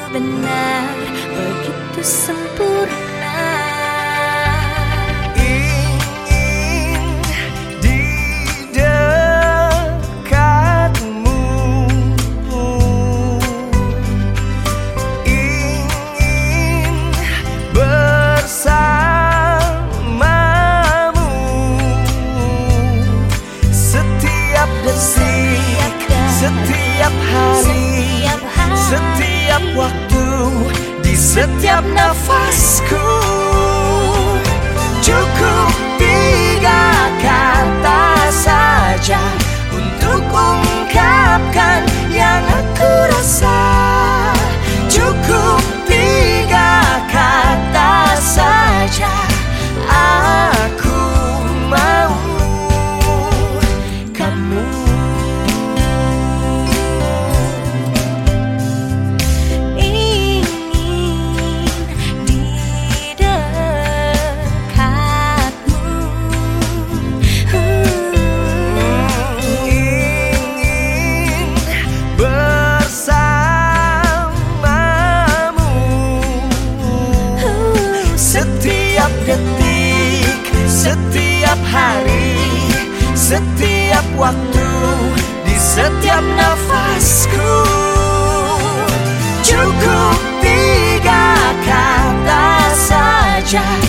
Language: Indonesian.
benar, begitu sempurna. Ingin di dekatmu, ingin bersamamu setiap detik, setiap hari, setiap waktu, di setiap nafasku. Cukup 3 kata saja untuk ungkapkan yang aku rasa. Cukup 3 kata saja, aku mau kamu. Setiap detik, setiap hari, setiap waktu, di setiap nafasku. Cukup 3 kata saja